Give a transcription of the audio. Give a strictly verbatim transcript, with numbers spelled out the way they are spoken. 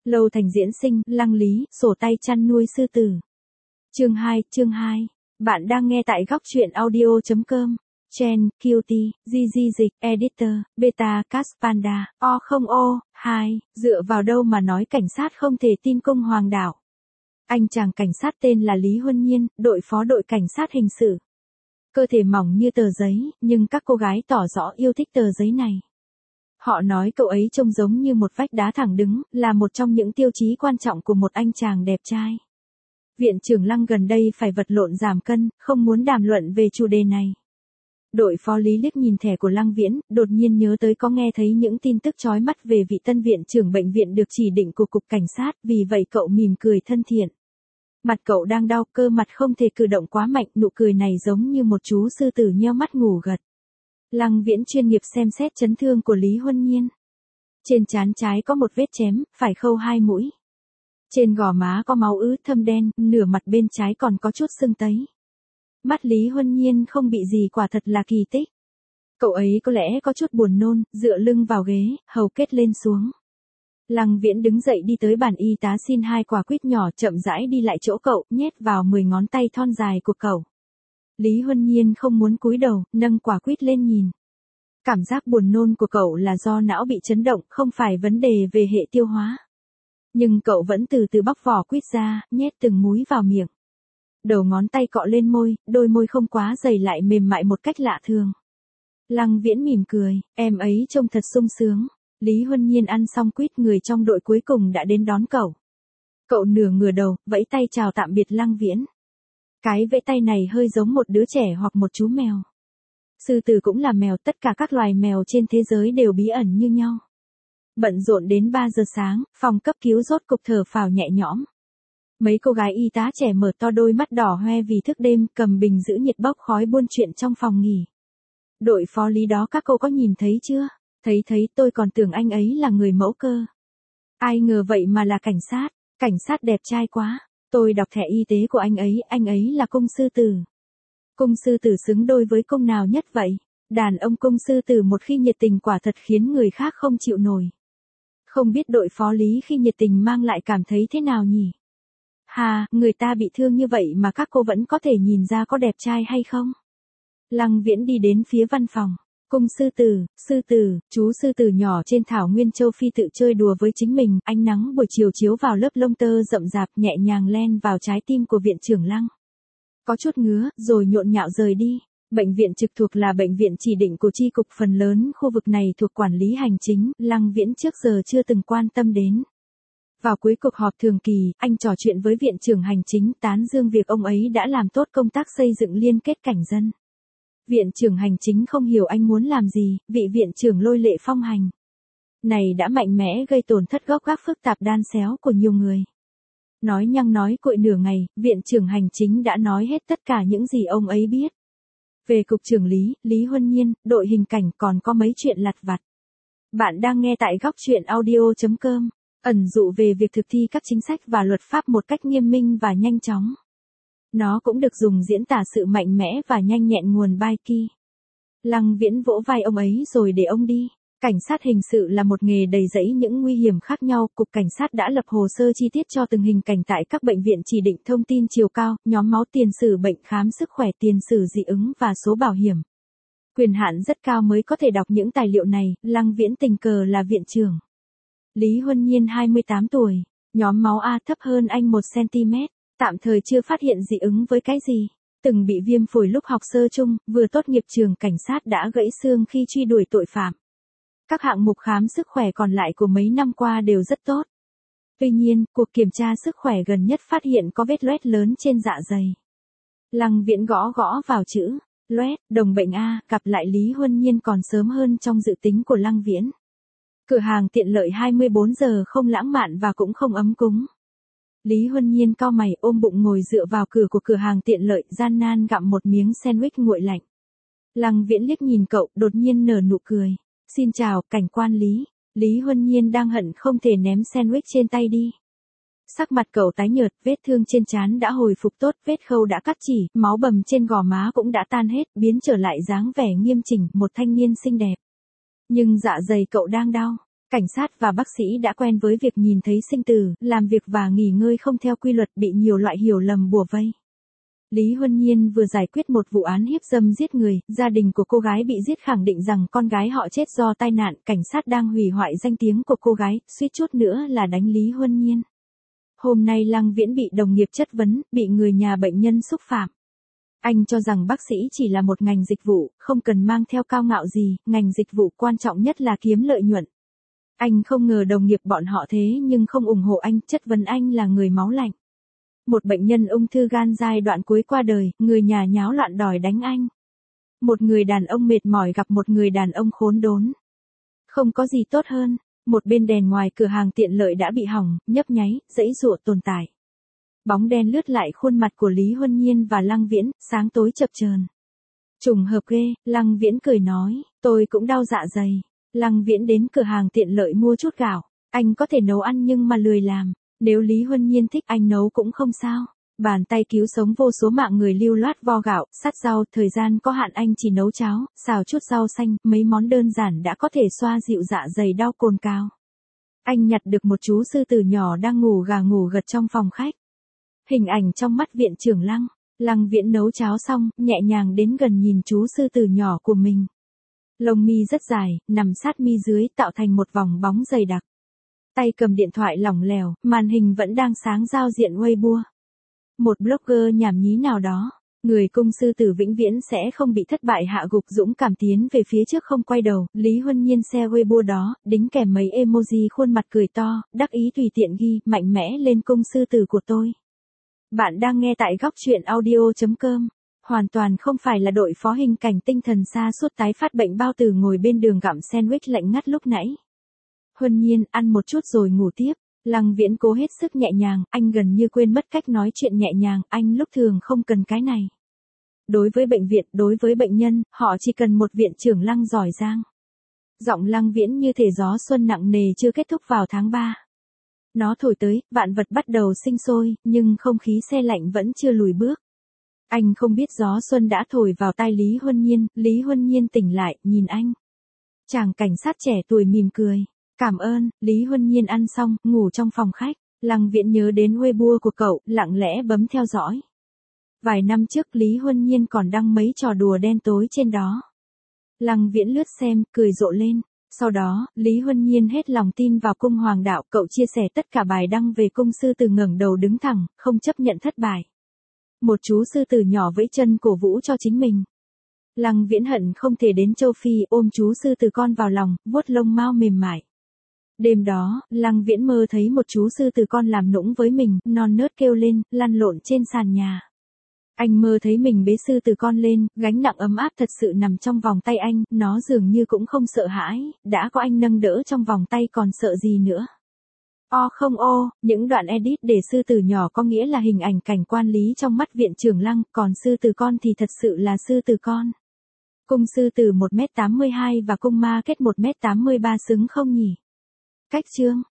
Lâu Thành diễn sinh, Lăng Lý, sổ tay chăn nuôi sư tử. Chương hai, chương hai. Bạn đang nghe tại góc truyện audio chấm com. Chen, quy tê, gi gi dịch, editor, beta, cast panda, o không o, hai, dựa vào đâu mà nói cảnh sát không thể tin cung hoàng đảo. Anh chàng cảnh sát tên là Lý Huân Nhiên, đội phó đội cảnh sát hình sự. Cơ thể mỏng như tờ giấy, nhưng các cô gái tỏ rõ yêu thích tờ giấy này. Họ nói cậu ấy trông giống như một vách đá thẳng đứng, là một trong những tiêu chí quan trọng của một anh chàng đẹp trai. Viện trưởng Lăng gần đây phải vật lộn giảm cân, không muốn đàm luận về chủ đề này. Đội phó Lý liếc nhìn thẻ của Lăng Viễn, đột nhiên nhớ tới có nghe thấy những tin tức chói mắt về vị tân viện trưởng bệnh viện được chỉ định của cục cảnh sát, vì vậy cậu mỉm cười thân thiện. Mặt cậu đang đau, cơ mặt không thể cử động quá mạnh, nụ cười này giống như một chú sư tử nheo mắt ngủ gật. Lăng Viễn chuyên nghiệp xem xét chấn thương của Lý Huân Nhiên. Trên trán trái có một vết chém, phải khâu hai mũi. Trên gò má có máu ứ thâm đen, nửa mặt bên trái còn có chút sưng tấy. Mắt Lý Huân Nhiên không bị gì, quả thật là kỳ tích. Cậu ấy có lẽ có chút buồn nôn, dựa lưng vào ghế, hầu kết lên xuống. Lăng Viễn đứng dậy đi tới bàn y tá xin hai quả quýt nhỏ, chậm rãi đi lại chỗ cậu, nhét vào mười ngón tay thon dài của cậu. Lý Huân Nhiên không muốn cúi đầu, nâng quả quýt lên nhìn. Cảm giác buồn nôn của cậu là do não bị chấn động, không phải vấn đề về hệ tiêu hóa. Nhưng cậu vẫn từ từ bóc vỏ quýt ra, nhét từng múi vào miệng. Đầu ngón tay cọ lên môi, đôi môi không quá dày lại mềm mại một cách lạ thường. Lăng Viễn mỉm cười, em ấy trông thật sung sướng. Lý Huân Nhiên ăn xong quýt, người trong đội cuối cùng đã đến đón cậu. Cậu nửa ngửa đầu, vẫy tay chào tạm biệt Lăng Viễn. Cái vẫy tay này hơi giống một đứa trẻ hoặc một chú mèo. Sư tử cũng là mèo, tất cả các loài mèo trên thế giới đều bí ẩn như nhau. Bận rộn đến ba giờ sáng, phòng cấp cứu rốt cục thở phào nhẹ nhõm. Mấy cô gái y tá trẻ mở to đôi mắt đỏ hoe vì thức đêm, cầm bình giữ nhiệt bốc khói buôn chuyện trong phòng nghỉ. Đội phó Lý đó các cô có nhìn thấy chưa? Thấy thấy, tôi còn tưởng anh ấy là người mẫu cơ. Ai ngờ vậy mà là cảnh sát, cảnh sát đẹp trai quá. Tôi đọc thẻ y tế của anh ấy, anh ấy là cung sư tử. Cung sư tử xứng đôi với cung nào nhất vậy? Đàn ông cung sư tử một khi nhiệt tình quả thật khiến người khác không chịu nổi. Không biết đội phó Lý khi nhiệt tình mang lại cảm thấy thế nào nhỉ? Hà, người ta bị thương như vậy mà các cô vẫn có thể nhìn ra có đẹp trai hay không? Lăng Viễn đi đến phía văn phòng. Cung sư tử, sư tử, chú sư tử nhỏ trên thảo nguyên châu Phi tự chơi đùa với chính mình, ánh nắng buổi chiều chiếu vào lớp lông tơ rậm rạp nhẹ nhàng len vào trái tim của viện trưởng Lăng. Có chút ngứa, rồi nhộn nhạo rời đi. Bệnh viện trực thuộc là bệnh viện chỉ định của chi cục, phần lớn khu vực này thuộc quản lý hành chính, Lăng Viễn trước giờ chưa từng quan tâm đến. Vào cuối cuộc họp thường kỳ, anh trò chuyện với viện trưởng hành chính, tán dương việc ông ấy đã làm tốt công tác xây dựng liên kết cảnh dân. Viện trưởng hành chính không hiểu anh muốn làm gì, vị viện trưởng lôi lệ phong hành này đã mạnh mẽ gây tổn thất gốc gác phức tạp đan xéo của nhiều người. Nói nhăng nói cuội nửa ngày, viện trưởng hành chính đã nói hết tất cả những gì ông ấy biết. Về cục trưởng Lý, Lý Huân Nhiên, đội hình cảnh còn có mấy chuyện lặt vặt. Bạn đang nghe tại góc truyện audio chấm com, ẩn dụ về việc thực thi các chính sách và luật pháp một cách nghiêm minh và nhanh chóng. Nó cũng được dùng diễn tả sự mạnh mẽ và nhanh nhẹn nguồn bai ki. Lăng Viễn vỗ vai ông ấy rồi để ông đi. Cảnh sát hình sự là một nghề đầy rẫy những nguy hiểm khác nhau. Cục cảnh sát đã lập hồ sơ chi tiết cho từng hình cảnh tại các bệnh viện chỉ định, thông tin chiều cao, nhóm máu, tiền sử bệnh khám sức khỏe, tiền sử dị ứng và số bảo hiểm. Quyền hạn rất cao mới có thể đọc những tài liệu này. Lăng Viễn tình cờ là viện trưởng. Lý Huân Nhiên hai mươi tám tuổi, nhóm máu A thấp hơn anh một xăng-ti-mét. Tạm thời chưa phát hiện dị ứng với cái gì. Từng bị viêm phổi lúc học sơ chung, vừa tốt nghiệp trường cảnh sát đã gãy xương khi truy đuổi tội phạm. Các hạng mục khám sức khỏe còn lại của mấy năm qua đều rất tốt. Tuy nhiên, cuộc kiểm tra sức khỏe gần nhất phát hiện có vết loét lớn trên dạ dày. Lăng Viễn gõ gõ vào chữ loét, đồng bệnh A, gặp lại Lý Huân Nhiên còn sớm hơn trong dự tính của Lăng Viễn. Cửa hàng tiện lợi hai mươi bốn giờ không lãng mạn và cũng không ấm cúng. Lý Huân Nhiên cau mày, ôm bụng ngồi dựa vào cửa của cửa hàng tiện lợi, gian nan gặm một miếng sandwich nguội lạnh. Lăng Viễn liếc nhìn cậu, đột nhiên nở nụ cười. Xin chào, cảnh quan Lý. Lý Huân Nhiên đang hận không thể ném sandwich trên tay đi. Sắc mặt cậu tái nhợt, vết thương trên trán đã hồi phục tốt, vết khâu đã cắt chỉ, máu bầm trên gò má cũng đã tan hết, biến trở lại dáng vẻ nghiêm chỉnh, một thanh niên xinh đẹp. Nhưng dạ dày cậu đang đau. Cảnh sát và bác sĩ đã quen với việc nhìn thấy sinh tử, làm việc và nghỉ ngơi không theo quy luật, bị nhiều loại hiểu lầm bủa vây. Lý Huân Nhiên vừa giải quyết một vụ án hiếp dâm giết người, gia đình của cô gái bị giết khẳng định rằng con gái họ chết do tai nạn, cảnh sát đang hủy hoại danh tiếng của cô gái, suýt chút nữa là đánh Lý Huân Nhiên. Hôm nay Lăng Viễn bị đồng nghiệp chất vấn, bị người nhà bệnh nhân xúc phạm. Anh cho rằng bác sĩ chỉ là một ngành dịch vụ, không cần mang theo cao ngạo gì, ngành dịch vụ quan trọng nhất là kiếm lợi nhuận. Anh không ngờ đồng nghiệp bọn họ thế nhưng không ủng hộ anh, chất vấn anh là người máu lạnh. Một bệnh nhân ung thư gan giai đoạn cuối qua đời, người nhà nháo loạn đòi đánh anh. Một người đàn ông mệt mỏi gặp một người đàn ông khốn đốn. Không có gì tốt hơn, một bên đèn ngoài cửa hàng tiện lợi đã bị hỏng, nhấp nháy, giãy giụa tồn tại. Bóng đen lướt lại khuôn mặt của Lý Huân Nhiên và Lăng Viễn, sáng tối chập chờn. Trùng hợp ghê, Lăng Viễn cười nói, tôi cũng đau dạ dày. Lăng Viễn đến cửa hàng tiện lợi mua chút gạo, anh có thể nấu ăn nhưng mà lười làm. Nếu Lý Huân Nhiên thích anh nấu cũng không sao. Bàn tay cứu sống vô số mạng người lưu loát vo gạo, sắt rau, thời gian có hạn anh chỉ nấu cháo, xào chút rau xanh, mấy món đơn giản đã có thể xoa dịu dạ dày đau cồn cào. Anh nhặt được một chú sư tử nhỏ đang ngủ gà ngủ gật trong phòng khách. Hình ảnh trong mắt viện trưởng Lăng, Lăng Viễn nấu cháo xong, nhẹ nhàng đến gần nhìn chú sư tử nhỏ của mình. Lông mi rất dài, nằm sát mi dưới tạo thành một vòng bóng dày đặc. Tay cầm điện thoại lỏng lẻo, màn hình vẫn đang sáng giao diện Weibo. Một blogger nhảm nhí nào đó, người cung sư tử vĩnh viễn sẽ không bị thất bại hạ gục, dũng cảm tiến về phía trước không quay đầu. Lý Huân Nhiên share Weibo đó, đính kèm mấy emoji khuôn mặt cười to, đắc ý tùy tiện ghi, mạnh mẽ lên cung sư tử của tôi. Bạn đang nghe tại góc truyện audio chấm com. Hoàn toàn không phải là đội phó hình cảnh tinh thần sa sút tái phát bệnh bao tử ngồi bên đường gặm sandwich lạnh ngắt lúc nãy. Huân Nhiên, ăn một chút rồi ngủ tiếp. Lăng Viễn cố hết sức nhẹ nhàng, anh gần như quên mất cách nói chuyện nhẹ nhàng, anh lúc thường không cần cái này. Đối với bệnh viện, đối với bệnh nhân, họ chỉ cần một viện trưởng Lăng giỏi giang. Giọng Lăng Viễn như thể gió xuân nặng nề chưa kết thúc vào tháng ba. Nó thổi tới, vạn vật bắt đầu sinh sôi, nhưng không khí se lạnh vẫn chưa lùi bước. Anh không biết gió xuân đã thổi vào tai Lý Huân Nhiên, Lý Huân Nhiên tỉnh lại, nhìn anh. Chàng cảnh sát trẻ tuổi mỉm cười. Cảm ơn, Lý Huân Nhiên ăn xong, ngủ trong phòng khách. Lăng Viễn nhớ đến Weibo của cậu, lặng lẽ bấm theo dõi. Vài năm trước Lý Huân Nhiên còn đăng mấy trò đùa đen tối trên đó. Lăng Viễn lướt xem, cười rộ lên. Sau đó, Lý Huân Nhiên hết lòng tin vào cung hoàng đạo, cậu chia sẻ tất cả bài đăng về cung sư tử ngẩng đầu đứng thẳng, không chấp nhận thất bại. Một chú sư tử nhỏ vẫy chân cổ vũ cho chính mình. Lăng Viễn hận không thể đến châu Phi ôm chú sư tử con vào lòng, vuốt lông mao mềm mại. Đêm đó, Lăng Viễn mơ thấy một chú sư tử con làm nũng với mình, non nớt kêu lên, lăn lộn trên sàn nhà. Anh mơ thấy mình bế sư tử con lên, gánh nặng ấm áp thật sự nằm trong vòng tay anh, nó dường như cũng không sợ hãi, đã có anh nâng đỡ trong vòng tay còn sợ gì nữa. O không ô, những đoạn edit để sư tử nhỏ có nghĩa là hình ảnh cảnh quan Lý trong mắt viện trưởng Lăng, còn sư tử con thì thật sự là sư tử con. Cung sư tử một mét tám mươi hai và cung ma kết một mét tám mươi ba xứng không nhỉ? Cách chương